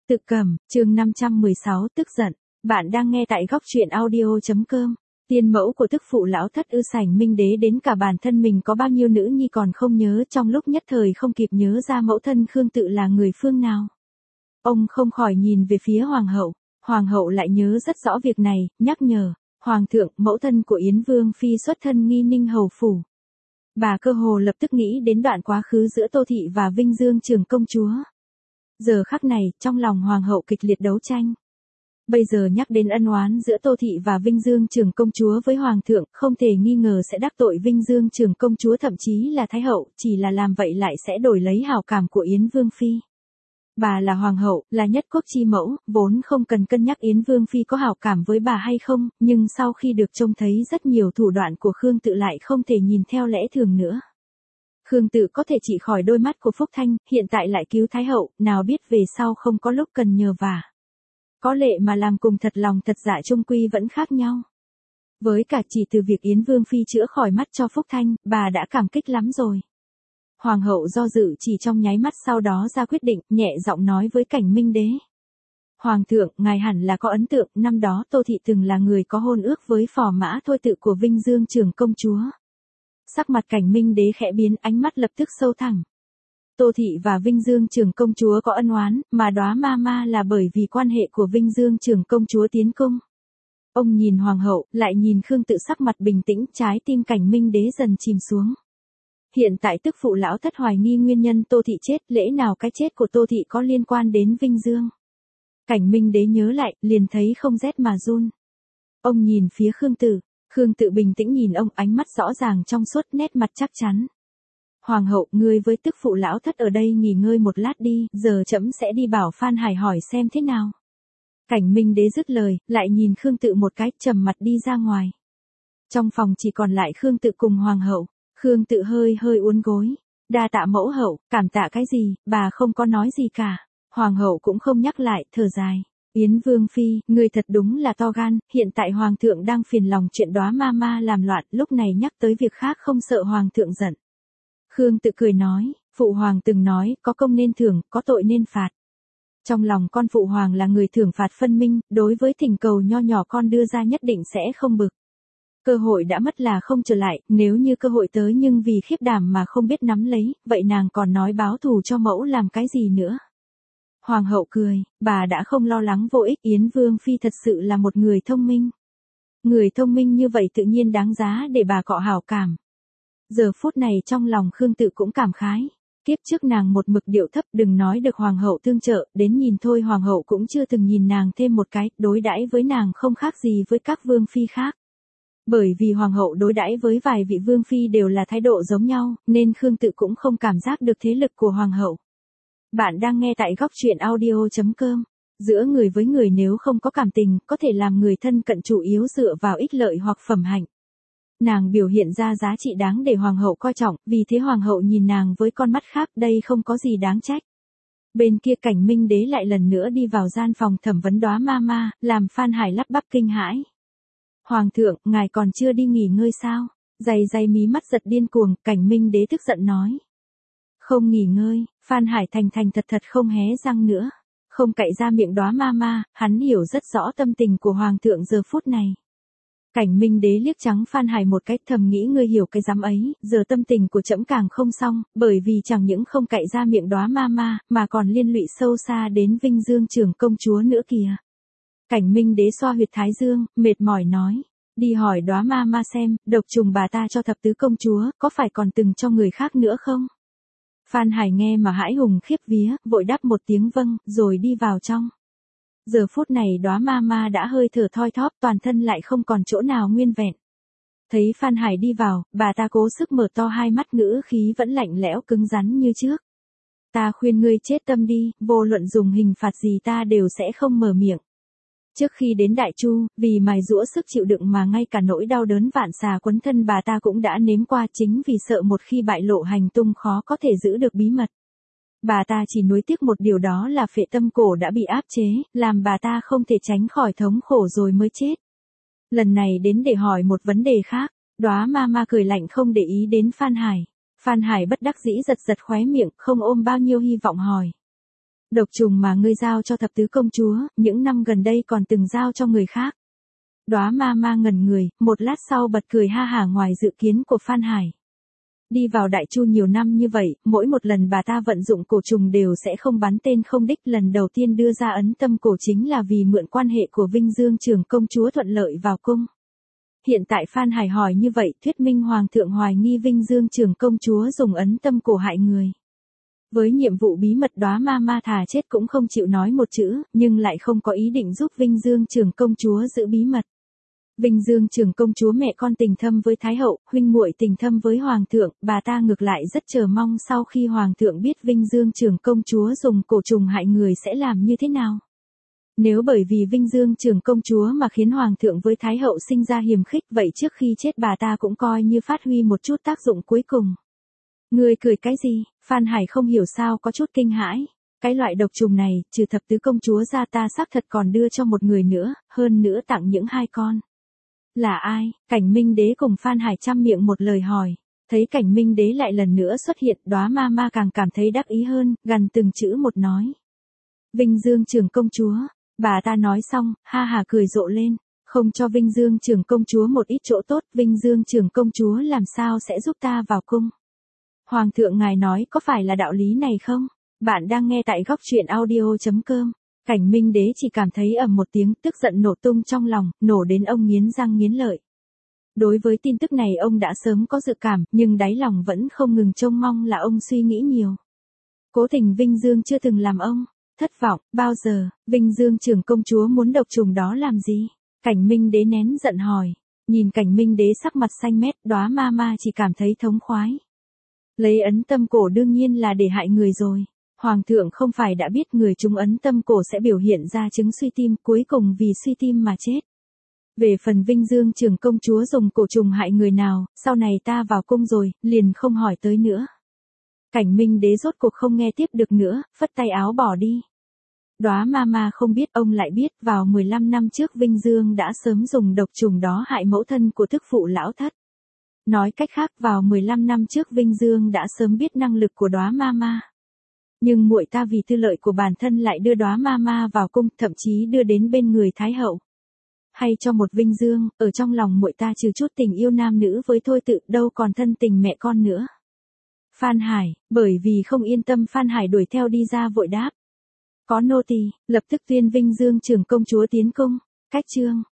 Tự Cầm, chương 516 tức giận. Bạn đang nghe tại góc truyện audio.com. Tiên mẫu của tức phụ lão thất ư sảnh Minh Đế đến cả bản thân mình có bao nhiêu nữ nhi còn không nhớ, trong lúc nhất thời không kịp nhớ ra mẫu thân Khương Tự là người phương nào. Ông không khỏi nhìn về phía hoàng hậu lại nhớ rất rõ việc này, nhắc nhở, hoàng thượng, mẫu thân của Yến Vương Phi xuất thân Nghi Ninh hầu phủ. Bà cơ hồ lập tức nghĩ đến đoạn quá khứ giữa Tô Thị và Vinh Dương Trường công chúa. Giờ khắc này, trong lòng hoàng hậu kịch liệt đấu tranh. Bây giờ nhắc đến ân oán giữa Tô Thị và Vinh Dương Trường công chúa với hoàng thượng, không thể nghi ngờ sẽ đắc tội Vinh Dương Trường công chúa thậm chí là thái hậu, chỉ là làm vậy lại sẽ đổi lấy hảo cảm của Yến Vương Phi. Bà là hoàng hậu, là nhất quốc chi mẫu, vốn không cần cân nhắc Yến Vương Phi có hảo cảm với bà hay không, nhưng sau khi được trông thấy rất nhiều thủ đoạn của Khương Tự lại không thể nhìn theo lẽ thường nữa. Khương Tự có thể trị khỏi đôi mắt của Phúc Thanh, hiện tại lại cứu thái hậu, nào biết về sau không có lúc cần nhờ vả. Có lệ mà làm cùng thật lòng thật dạ chung quy vẫn khác nhau. Với cả chỉ từ việc Yến Vương Phi chữa khỏi mắt cho Phúc Thanh, bà đã cảm kích lắm rồi. Hoàng hậu do dự chỉ trong nháy mắt sau đó ra quyết định, nhẹ giọng nói với Cảnh Minh Đế. Hoàng thượng, ngài hẳn là có ấn tượng, năm đó Tô Thị từng là người có hôn ước với phò mã Thôi Tự của Vinh Dương Trường công chúa. Sắc mặt Cảnh Minh Đế khẽ biến, ánh mắt lập tức sâu thẳm. Tô Thị và Vinh Dương Trường công chúa có ân oán, mà Đóa ma ma là bởi vì quan hệ của Vinh Dương Trường công chúa tiến cung. Ông nhìn hoàng hậu, lại nhìn Khương Tự, sắc mặt bình tĩnh, trái tim Cảnh Minh Đế dần chìm xuống. Hiện tại tức phụ lão thất hoài nghi nguyên nhân Tô Thị chết, lẽ nào cái chết của Tô Thị có liên quan đến Vinh Dương? Cảnh Minh Đế nhớ lại, liền thấy không rét mà run. Ông nhìn phía Khương Tự. Khương Tự bình tĩnh nhìn ông, ánh mắt rõ ràng trong suốt, nét mặt chắc chắn. Hoàng hậu, ngươi với tức phụ lão thất ở đây nghỉ ngơi một lát đi, giờ trẫm sẽ đi bảo Phan Hải hỏi xem thế nào. Cảnh Minh Đế dứt lời, lại nhìn Khương Tự một cái, trầm mặt đi ra ngoài. Trong phòng chỉ còn lại Khương Tự cùng hoàng hậu. Khương Tự hơi uốn gối. Đa tạ mẫu hậu, cảm tạ cái gì, bà không có nói gì cả. Hoàng hậu cũng không nhắc lại, thở dài. Yến Vương Phi, người thật đúng là to gan, hiện tại hoàng thượng đang phiền lòng chuyện Đóa ma ma làm loạn, lúc này nhắc tới việc khác không sợ hoàng thượng giận. Khương Tự cười nói, phụ hoàng từng nói, có công nên thưởng, có tội nên phạt. Trong lòng con phụ hoàng là người thưởng phạt phân minh, đối với thỉnh cầu nho nhỏ con đưa ra nhất định sẽ không bực. Cơ hội đã mất là không trở lại, nếu như cơ hội tới nhưng vì khiếp đảm mà không biết nắm lấy, vậy nàng còn nói báo thù cho mẫu làm cái gì nữa. Hoàng hậu cười, bà đã không lo lắng vô ích, Yến Vương Phi thật sự là một người thông minh. Người thông minh như vậy tự nhiên đáng giá để bà cọ hảo cảm. Giờ phút này trong lòng Khương Tự cũng cảm khái. Kiếp trước nàng một mực điệu thấp, đừng nói được hoàng hậu tương trợ, đến nhìn thôi hoàng hậu cũng chưa từng nhìn nàng thêm một cái, đối đãi với nàng không khác gì với các vương phi khác. Bởi vì hoàng hậu đối đãi với vài vị vương phi đều là thái độ giống nhau, nên Khương Tự cũng không cảm giác được thế lực của hoàng hậu. Bạn đang nghe tại góc truyện audio.com. Giữa người với người nếu không có cảm tình, có thể làm người thân cận chủ yếu dựa vào ích lợi hoặc phẩm hạnh. Nàng biểu hiện ra giá trị đáng để hoàng hậu coi trọng, vì thế hoàng hậu nhìn nàng với con mắt khác, đây không có gì đáng trách. Bên kia Cảnh Minh Đế lại lần nữa đi vào gian phòng thẩm vấn Đóa ma ma, làm Phan Hải lắp bắp kinh hãi. Hoàng thượng, ngài còn chưa đi nghỉ ngơi sao? Dày mí mắt giật điên cuồng, Cảnh Minh Đế tức giận nói. Không nghỉ ngơi, Phan Hải thành thật không hé răng nữa. Không cậy ra miệng Đóa ma ma, hắn hiểu rất rõ tâm tình của hoàng thượng giờ phút này. Cảnh Minh Đế liếc trắng Phan Hải một cách, thầm nghĩ ngươi hiểu cái dám ấy, giờ tâm tình của trẫm càng không xong, bởi vì chẳng những không cậy ra miệng Đóa ma ma, mà còn liên lụy sâu xa đến Vinh Dương Trường công chúa nữa kìa. Cảnh Minh Đế xoa huyệt thái dương, mệt mỏi nói, đi hỏi Đóa ma ma xem, độc trùng bà ta cho thập tứ công chúa, có phải còn từng cho người khác nữa không? Phan Hải nghe mà hãi hùng khiếp vía, vội đáp một tiếng vâng, rồi đi vào trong. Giờ phút này Đóa ma ma đã hơi thở thoi thóp, toàn thân lại không còn chỗ nào nguyên vẹn. Thấy Phan Hải đi vào, bà ta cố sức mở to hai mắt, ngữ khí vẫn lạnh lẽo cứng rắn như trước. Ta khuyên ngươi chết tâm đi, vô luận dùng hình phạt gì ta đều sẽ không mở miệng. Trước khi đến Đại Chu, vì mài giũa sức chịu đựng mà ngay cả nỗi đau đớn vạn xà quấn thân bà ta cũng đã nếm qua, chính vì sợ một khi bại lộ hành tung khó có thể giữ được bí mật. Bà ta chỉ nuối tiếc một điều, đó là phệ tâm cổ đã bị áp chế, làm bà ta không thể tránh khỏi thống khổ rồi mới chết. Lần này đến để hỏi một vấn đề khác. Đóa ma ma cười lạnh không để ý đến Phan Hải. Phan Hải bất đắc dĩ giật khóe miệng, không ôm bao nhiêu hy vọng hỏi. Độc trùng mà ngươi giao cho thập tứ công chúa, những năm gần đây còn từng giao cho người khác. Đóa ma ma ngẩn người, một lát sau bật cười ha hả ngoài dự kiến của Phan Hải. Đi vào Đại Chu nhiều năm như vậy, mỗi một lần bà ta vận dụng cổ trùng đều sẽ không bắn tên không đích. Lần đầu tiên đưa ra ấn tâm cổ chính là vì mượn quan hệ của Vinh Dương Trưởng công chúa thuận lợi vào cung. Hiện tại Phan Hải hỏi như vậy, thuyết minh Hoàng thượng hoài nghi Vinh Dương Trưởng công chúa dùng ấn tâm cổ hại người. Với nhiệm vụ bí mật, Đóa ma ma thà chết cũng không chịu nói một chữ, nhưng lại không có ý định giúp Vinh Dương Trưởng công chúa giữ bí mật. Vinh Dương Trưởng công chúa mẹ con tình thâm với Thái hậu, huynh muội tình thâm với Hoàng thượng, bà ta ngược lại rất chờ mong sau khi Hoàng thượng biết Vinh Dương Trưởng công chúa dùng cổ trùng hại người sẽ làm như thế nào. Nếu bởi vì Vinh Dương Trưởng công chúa mà khiến Hoàng thượng với Thái hậu sinh ra hiềm khích, vậy trước khi chết bà ta cũng coi như phát huy một chút tác dụng cuối cùng. Ngươi cười cái gì? Phan Hải không hiểu sao có chút kinh hãi. Cái loại độc trùng này, trừ thập tứ công chúa ra ta xác thật còn đưa cho một người nữa, hơn nữa tặng những 2 con. Là ai? Cảnh Minh Đế cùng Phan Hải chăm miệng một lời hỏi. Thấy Cảnh Minh Đế lại lần nữa xuất hiện, Đóa ma ma càng cảm thấy đắc ý hơn, gần từng chữ một nói. Vinh Dương Trưởng công chúa. Bà ta nói xong, ha hà cười rộ lên. Không cho Vinh Dương Trưởng công chúa một ít chỗ tốt, Vinh Dương Trưởng công chúa làm sao sẽ giúp ta vào cung? Hoàng thượng ngài nói có phải là đạo lý này không? Bạn đang nghe tại góc truyện audio.com. Cảnh Minh Đế chỉ cảm thấy ầm một tiếng, tức giận nổ tung trong lòng, nổ đến ông nghiến răng nghiến lợi. Đối với tin tức này ông đã sớm có dự cảm, nhưng đáy lòng vẫn không ngừng trông mong là ông suy nghĩ nhiều. Cố tình Vinh Dương chưa từng làm ông thất vọng, bao giờ, Vinh Dương Trưởng công chúa muốn độc trùng đó làm gì? Cảnh Minh Đế nén giận hỏi. Nhìn Cảnh Minh Đế sắc mặt xanh mét, Đóa ma ma chỉ cảm thấy thống khoái. Lấy ấn tâm cổ đương nhiên là để hại người rồi. Hoàng thượng không phải đã biết người trúng ấn tâm cổ sẽ biểu hiện ra chứng suy tim, cuối cùng vì suy tim mà chết. Về phần Vinh Dương Trưởng công chúa dùng cổ trùng hại người nào, sau này ta vào cung rồi, liền không hỏi tới nữa. Cảnh Minh Đế rốt cuộc không nghe tiếp được nữa, phất tay áo bỏ đi. Đóa ma ma không biết, ông lại biết, vào 15 năm trước Vinh Dương đã sớm dùng độc trùng đó hại mẫu thân của tức phụ lão thất. Nói cách khác, vào 15 năm trước Vinh Dương đã sớm biết năng lực của Đóa ma ma. Nhưng muội ta vì tư lợi của bản thân lại đưa Đóa ma ma vào cung, thậm chí đưa đến bên người Thái hậu. Hay cho một Vinh Dương, ở trong lòng muội ta trừ chút tình yêu nam nữ với thôi tự, đâu còn thân tình mẹ con nữa. Phan Hải, bởi vì không yên tâm Phan Hải đuổi theo đi ra vội đáp. Có nô tỳ, lập tức tuyên Vinh Dương Trưởng công chúa tiến cung. Cách chương